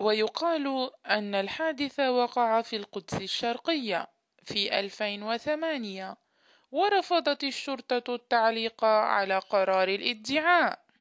ويقال أن الحادث وقع في القدس الشرقية في 2008، ورفضت الشرطة التعليق على قرار الادعاء.